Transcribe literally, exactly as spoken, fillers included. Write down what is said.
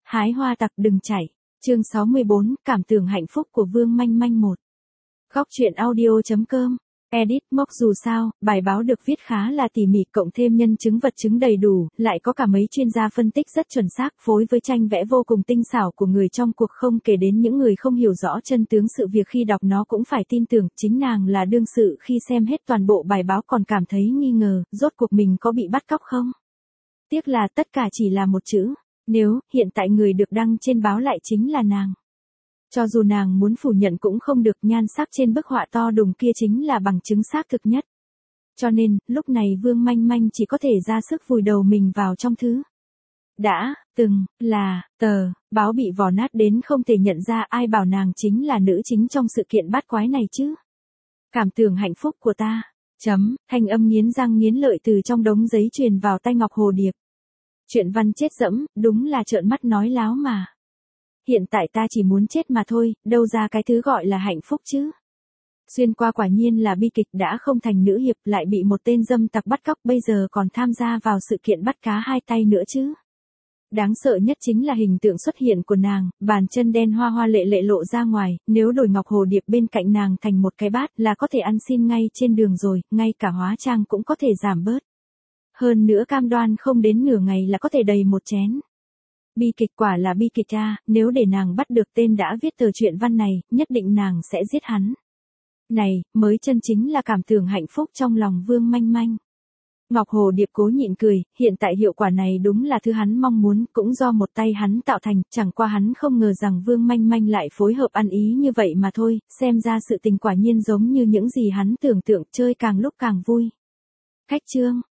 Hái hoa tặc đừng chạy. Chương sáu mươi bốn, cảm tưởng hạnh phúc của Vương Manh Manh một. Góc truyện audio chấm com. Edit mốc dù sao, bài báo được viết khá là tỉ mỉ cộng thêm nhân chứng vật chứng đầy đủ, lại có cả mấy chuyên gia phân tích rất chuẩn xác phối với tranh vẽ vô cùng tinh xảo của người trong cuộc, không kể đến những người không hiểu rõ chân tướng sự việc khi đọc nó cũng phải tin tưởng chính nàng là đương sự khi xem hết toàn bộ bài báo còn cảm thấy nghi ngờ, rốt cuộc mình có bị bắt cóc không? Tiếc là tất cả chỉ là một chữ, nếu hiện tại người được đăng trên báo lại chính là nàng. Cho dù nàng muốn phủ nhận cũng không được, nhan sắc trên bức họa to đùng kia chính là bằng chứng xác thực nhất. Cho nên, lúc này Vương Manh Manh chỉ có thể ra sức vùi đầu mình vào trong thứ đã, từng, là, tờ, báo bị vò nát đến không thể nhận ra, ai bảo nàng chính là nữ chính trong sự kiện bát quái này chứ. Cảm tưởng hạnh phúc của ta, chấm, thanh âm nghiến răng nghiến lợi từ trong đống giấy truyền vào tai Ngọc Hồ Điệp. Chuyện văn chết dẫm, đúng là trợn mắt nói láo mà. Hiện tại ta chỉ muốn chết mà thôi, đâu ra cái thứ gọi là hạnh phúc chứ. Xuyên qua quả nhiên là bi kịch, đã không thành nữ hiệp lại bị một tên dâm tặc bắt cóc, bây giờ còn tham gia vào sự kiện bắt cá hai tay nữa chứ. Đáng sợ nhất chính là hình tượng xuất hiện của nàng, bàn chân đen hoa hoa lệ lệ lộ ra ngoài, nếu đổi Ngọc Hồ Điệp bên cạnh nàng thành một cái bát là có thể ăn xin ngay trên đường rồi, ngay cả hóa trang cũng có thể giảm bớt. Hơn nữa cam đoan không đến nửa ngày là có thể đầy một chén. Bi kịch, quả là bi kịch a, nếu để nàng bắt được tên đã viết tờ truyện văn này, nhất định nàng sẽ giết hắn. Này, mới chân chính là cảm tưởng hạnh phúc trong lòng Vương Manh Manh. Ngọc Hồ Điệp cố nhịn cười, hiện tại hiệu quả này đúng là thứ hắn mong muốn, cũng do một tay hắn tạo thành, chẳng qua hắn không ngờ rằng Vương Manh Manh lại phối hợp ăn ý như vậy mà thôi, xem ra sự tình quả nhiên giống như những gì hắn tưởng tượng, chơi càng lúc càng vui. Khách chương,